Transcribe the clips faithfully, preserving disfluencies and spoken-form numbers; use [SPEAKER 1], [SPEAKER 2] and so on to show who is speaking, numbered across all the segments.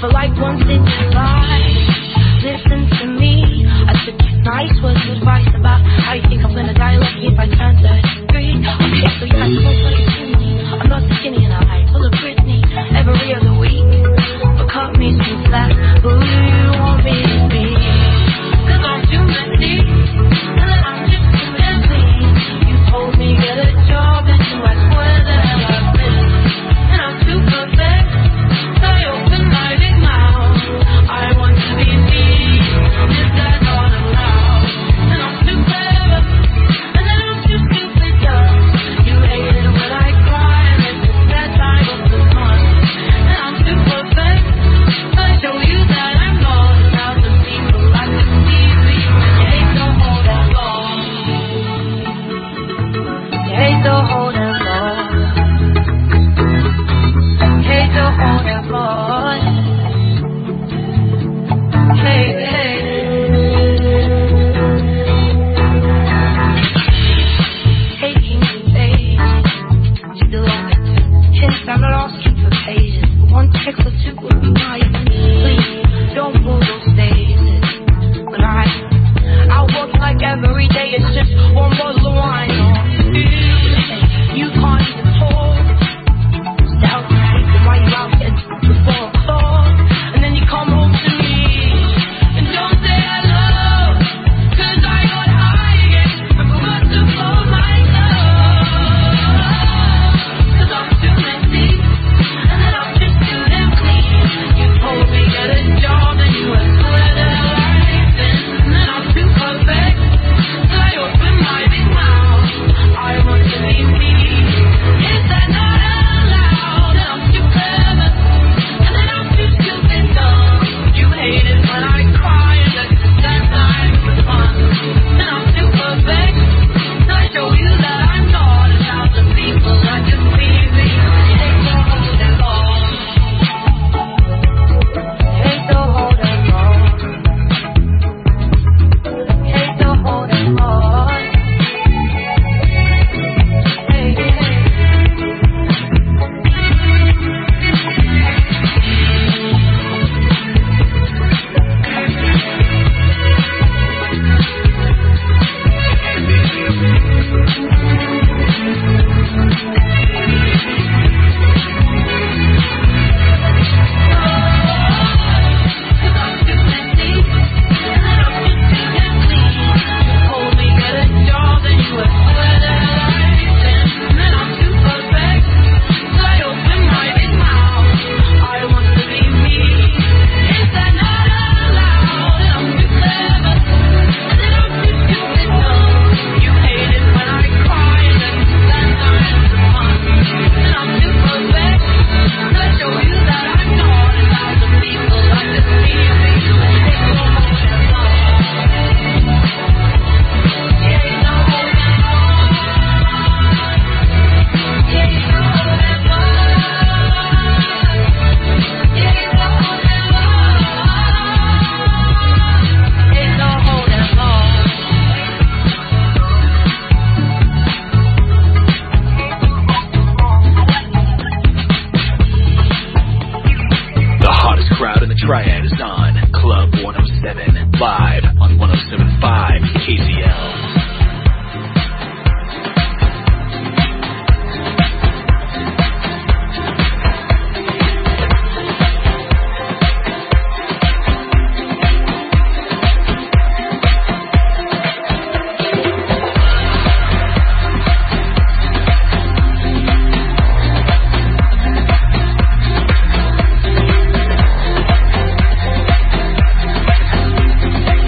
[SPEAKER 1] But like once in your life, listen to me. I took nice words of advice about how you think I'm gonna die lucky if I turn thirty-three. Okay, so you're not supposed to listen to me. I'm not skinny and I'm full of Britney every other week. But cut me some slack. Who do you want me to be? Cause I'm too messy, and then I'm just too messy. You told me get a job and you ask where the hell I've been. And I'm too perfect, so I open my big mouth. I want to be me, is that not allowed? And I'm too clever, and then I'm too stupid, yeah. You hate it when I cry, and it's the sad time of the month. And I'm too perfect, so I show you that I'm not allowed to people like the T V. You hate the whole that long. You hate the whole that long. You hate the whole that long. Hey, hey. Taking the page to the left. Hints I'm lost, keep the pages. One text or two would be nice. Please, don't pull those stages. But I, I work like every day. It's just one bottle of wine on you. You can't even talk. Doubt me, why you out here before o'clock? And then you come home to me and don't say hello. Cause I got high again and forgot to close my door. Cause I'm too messy, and then I'm just too damn clean. You told me get a job and you were where the hell I've been. And then I'm too perfect, so I open my big mouth. I want to be me, is that not allowed? And I'm too clever, and then I'm too stupid, dumb. You hate it when I cry, and that's the sad time of fun. And I'm too perfect, so I show you that I'm not a thousand people like just leave me. You hate the whole that long. You hate the whole that long. You hate the whole that long. Hey, hey.
[SPEAKER 2] The hottest crowd in the Triad is on Club one oh seven, live on one oh seven point five K Z L.
[SPEAKER 1] Hey,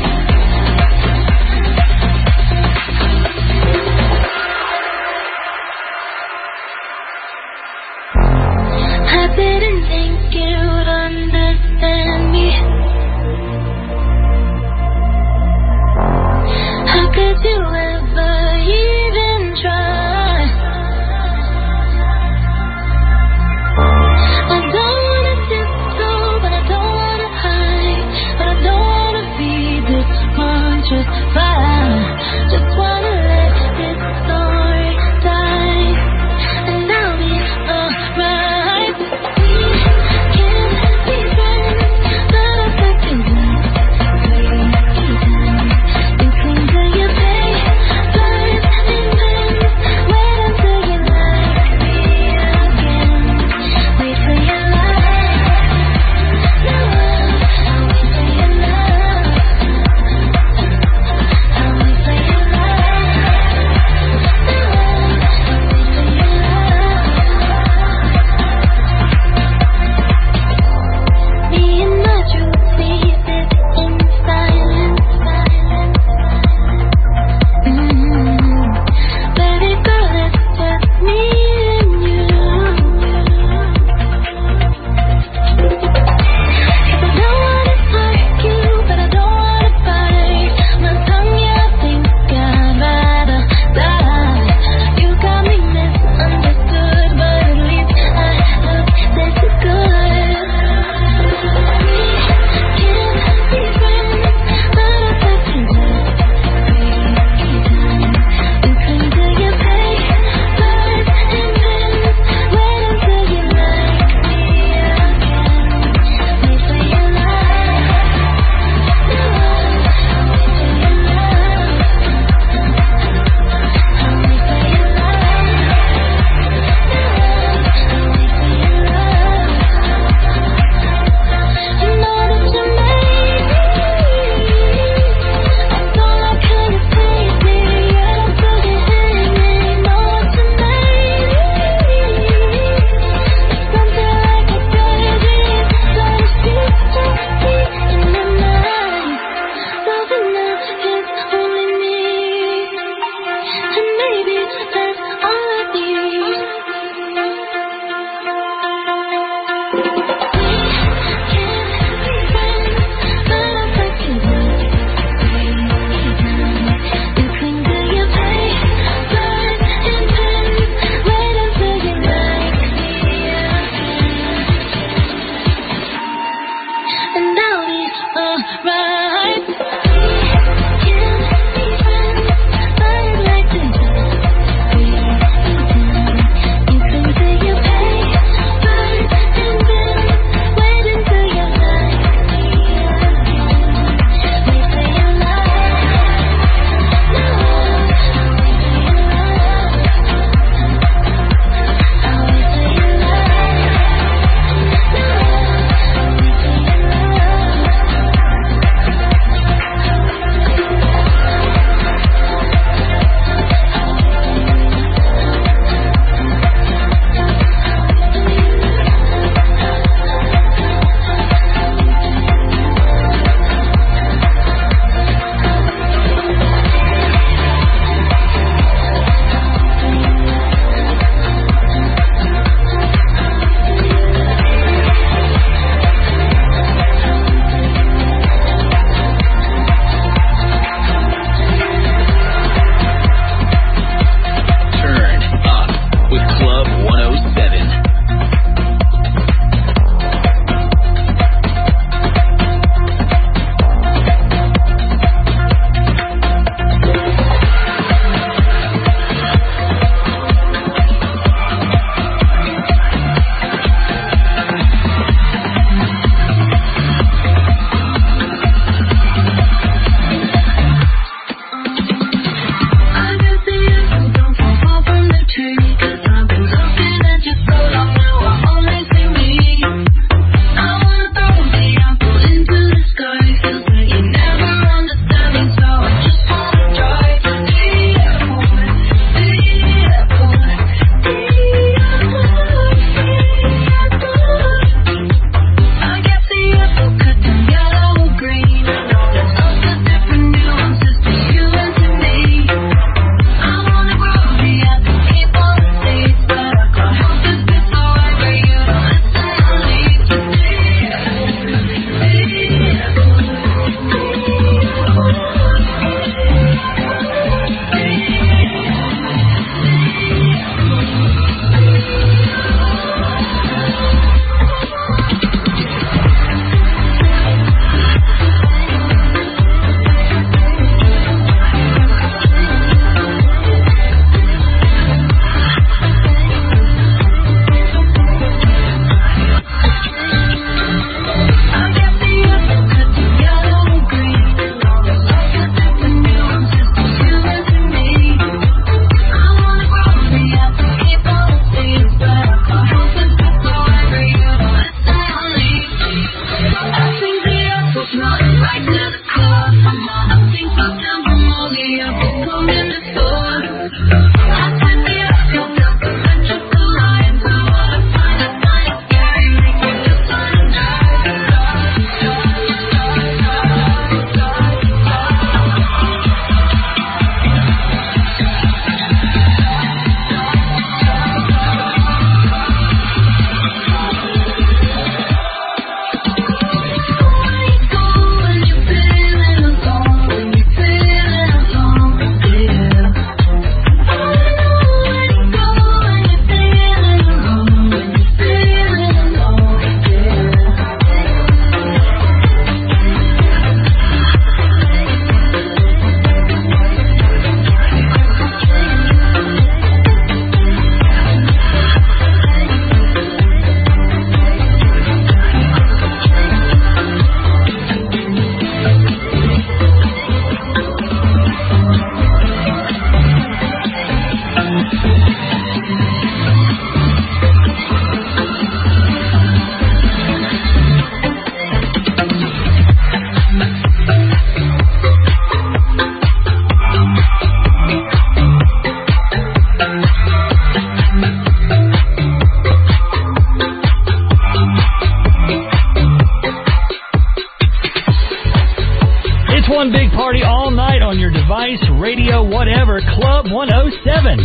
[SPEAKER 3] one big party all night on your device, radio, whatever. Club one oh seven.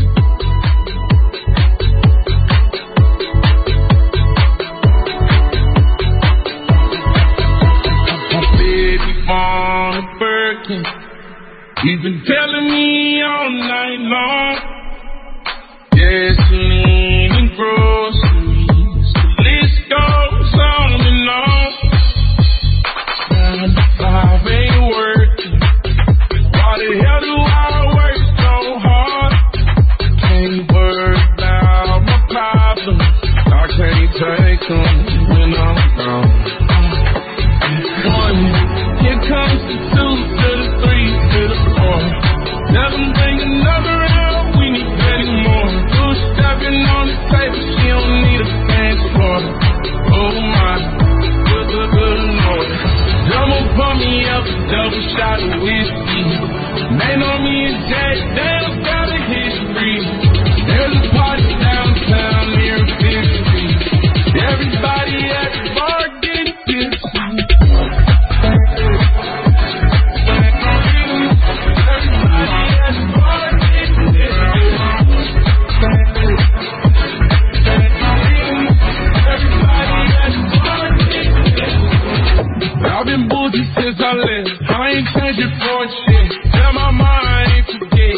[SPEAKER 4] On a Birkin, he's been telling me all night long. Gasoline and groceries, the list goes on and on. Trying to find double shot of whiskey. They know me and Jack, they don't got a history. There's a party downtown near Fifth Street. Everybody at the bar getting tipsy. I've been bougie since I left. I ain't changing for shit. Tell my mind I ain't forget.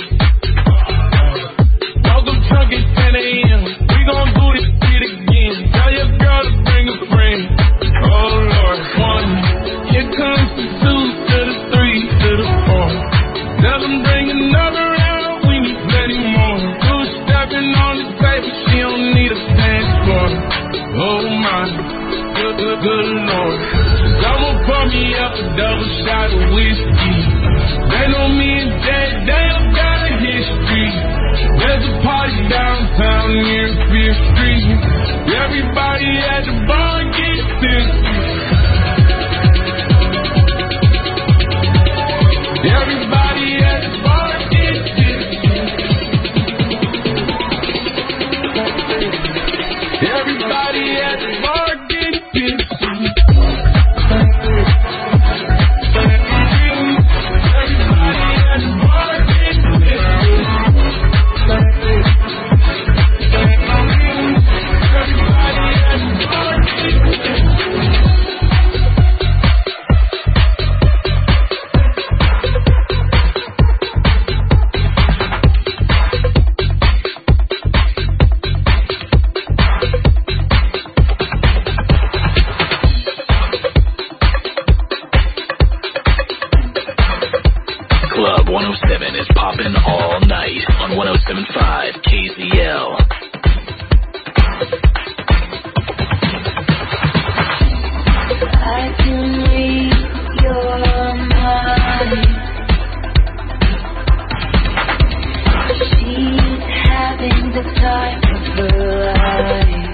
[SPEAKER 4] Woke up drunk at ten a.m. We gon' do this shit again. Tell your girl to bring a friend. Oh Lord, one. Here comes the two to the three to the four. Tell them bring another round. We need plenty more. Two stepping on the table. She don't need a dance floor. Oh my, good, good, good Lord. I'ma pour me up a double shot of whiskey. They know me and Jack, they don't got a history. There's a party downtown near Fifth Street. Everybody at the bar get tipsy. Everybody at the bar get tipsy. Everybody at the bar get tipsy.
[SPEAKER 2] Club one oh seven is popping all night on one oh seven point five K Z L.
[SPEAKER 1] I can read your mind. She's having the time of her life.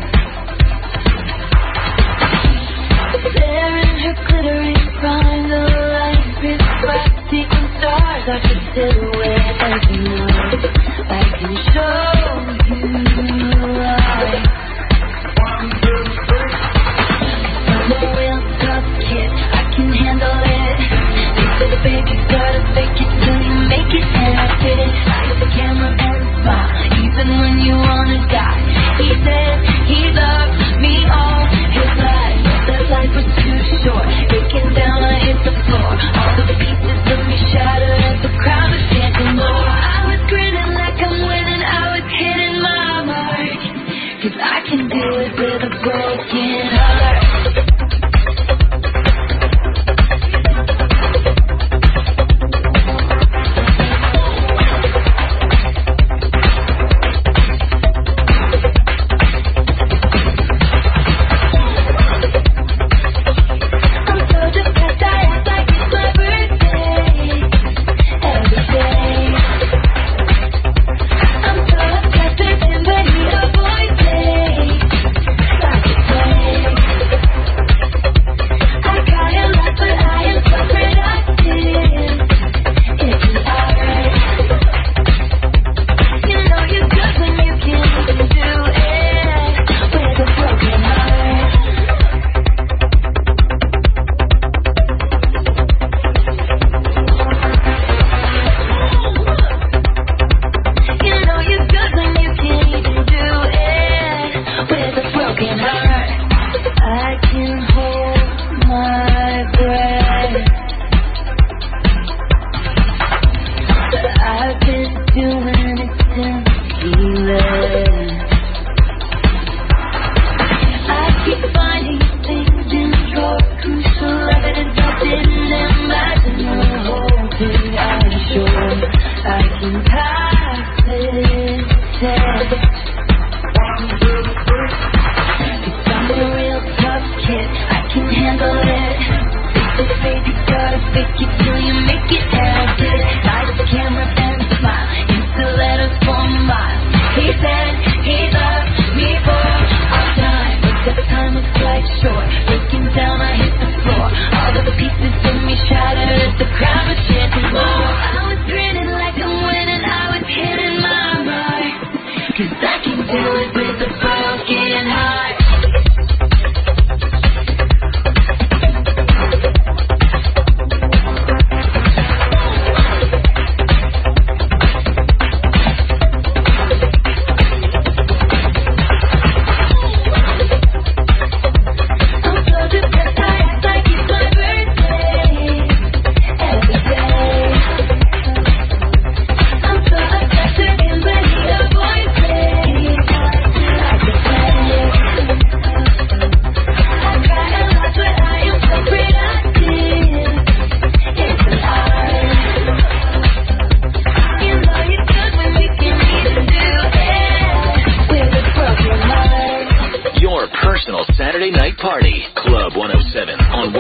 [SPEAKER 1] There in her glittering prime, the light reflecting stars. I can sit away every night. I can show you light. I'm a real tough kid, I can handle it. They said, baby, gotta fake it till you make it. And I did it, light the camera and smile, even when you wanna die. He said he loved me all his life, but that life was too short. Breaking down, I hit the floor. All the pieces of me shattered as the crowd was standing.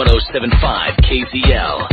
[SPEAKER 2] one oh seven point five K Z L.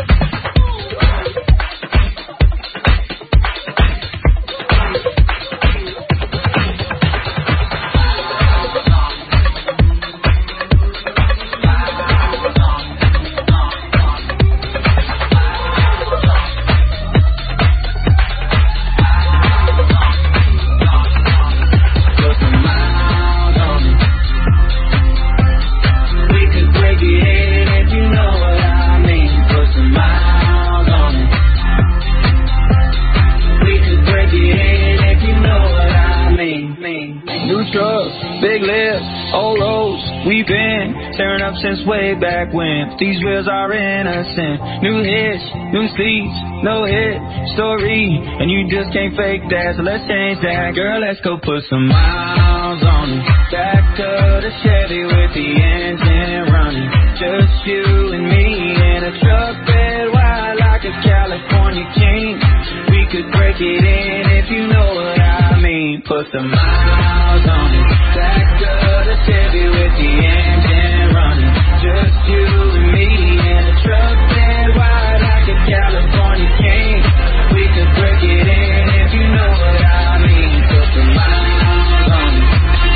[SPEAKER 5] Since way back when these reels are innocent. New hits, new seats, no hit story, and you just can't fake that. So let's change that, girl. Let's go put some miles on it. Back to the Chevy with the engine running. Just you and me in a truck bed wide like a California king. We could break it in if you know what I mean. Put some miles on it. Back to the Chevy with the engine running. Just you and me in a truck bed wide like a California king. We could break it in if you know what I mean. Put some miles on it.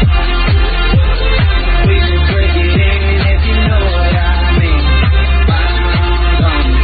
[SPEAKER 5] We could break it in if you know what I mean. Miles on it.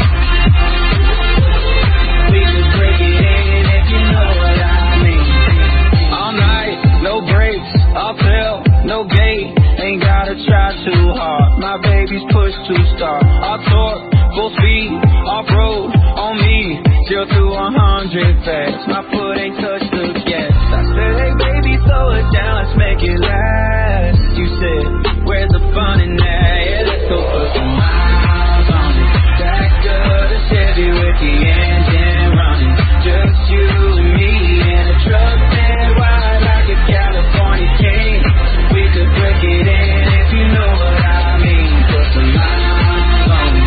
[SPEAKER 5] We could break it in if you know what I mean. All night, no brakes, uphill, no gate. Ain't gotta try too hard. My baby's push to start. I'll talk, full speed, off-road, on me. Zero to a hundred fast. My foot ain't touched the gas. I said, hey baby, slow it down, let's make it last. You said, where's the fun in that? Yeah, let's go put some miles on it. Back to the Chevy with the engine running. Just you and me in a truck bed wide like a California king. We could break it in if you know what I mean. Put some miles on it.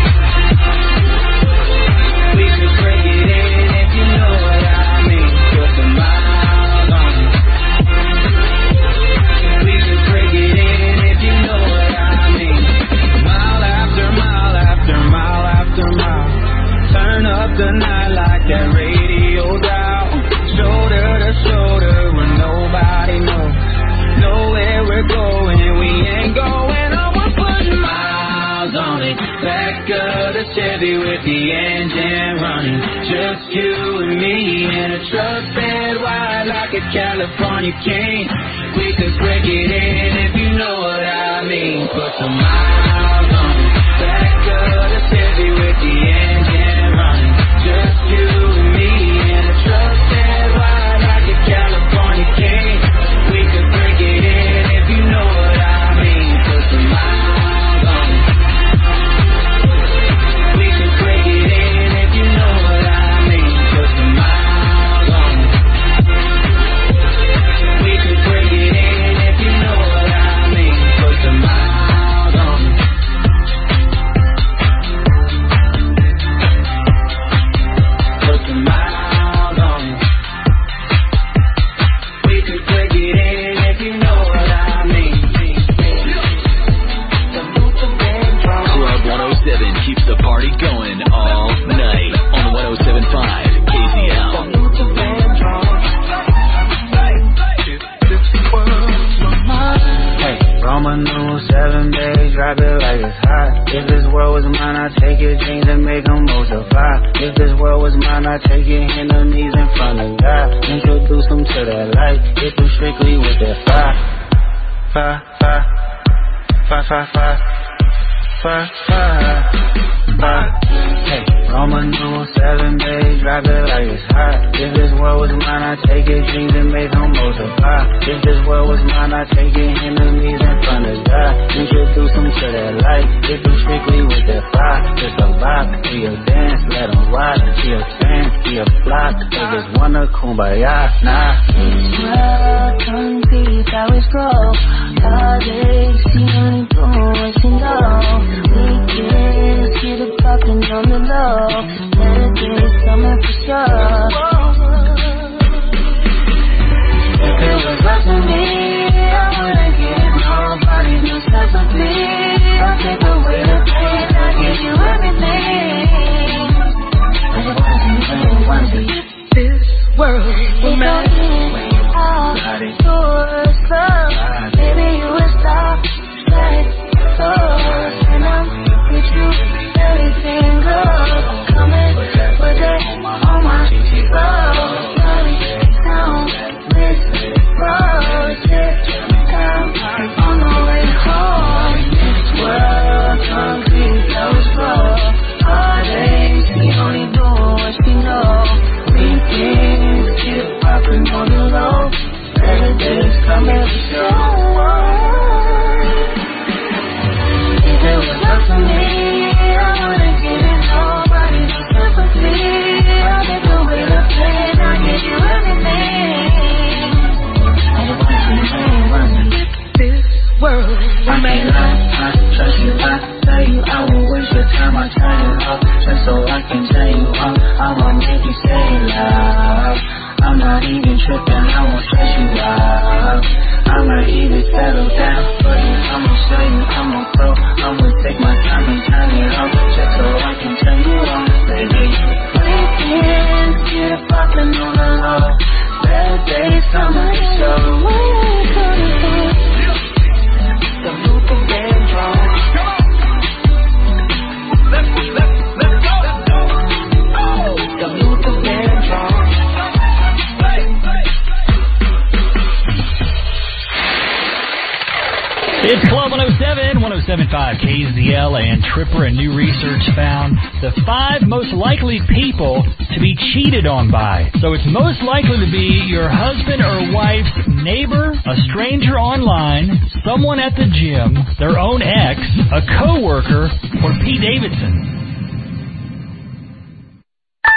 [SPEAKER 5] We could break it in if you know what I mean. Put some miles on it. We could break it in if you know what I mean. Mile after mile after mile after mile. Turn up the night like that radio dial. Shoulder to shoulder when nobody knows. Know where we're going, we ain't going on. We're putting miles on it. Back of the Chevy with the engine running. Just you and me in a truck bed wide like a California king. We could break it in if you know what I mean. Put some miles on it. Back of the Chevy with the engine running. Just you and me in a truck bed wide like a California king. We could break it in if you know what I mean. Put some miles on it. We could break it in if you know what I mean. Put some miles on it. We could break it in if you know what I mean. Put some miles on it. Put some miles on it. We could break it in if you know what I mean.
[SPEAKER 2] Club one oh seven keeps the party going all night on one oh seven point five K Z L.
[SPEAKER 5] Hey, Roman numeral seven days, drop it like it's hot. If this world was mine, I'd take your jeans and make them multiply. If this world was mine, I'd take your hand on knees in front of God. Introduce them to that light, get them strictly with that fire. Fire, fire, fire, fire, fire, fire, fire, fire. Hey, Roman numeral seven days, drop it like it's hot. If this world was mine, I'd take your dreams and make them multiply. If this world was mine, I'd take your hand on knees in front of God. Introduce them to that light, get them strictly with that fire. Just a rock, be a dance, let them rock. Be a fan, be a flock, they just wanna kumbaya, nah.
[SPEAKER 1] Well, tongue teeth, how it's grow. Heartaches, the only doing to know. We get, get it poppin' on the low. Better get something for sure. If it was up to me, I wouldn't give nobody no sympathy. I'll take away the pain.
[SPEAKER 5] even tripping, I won't stress you out. I might even settle down for you. I'ma show you I'm a pro. I'ma take my time and turn it on just so I can turn you on, baby. Weekends get it poppin' on the low. Bad days, summer show. The Luther Vandross. Let's, let's, let's go. Let's go. Oh, the Luther Vandross.
[SPEAKER 3] It's Club one oh seven, one oh seven point five K Z L and Tripper. A new research found the five most likely people to be cheated on by. So it's most likely to be your husband or wife's neighbor, a stranger online, someone at the gym, their own ex, a coworker, or Pete Davidson.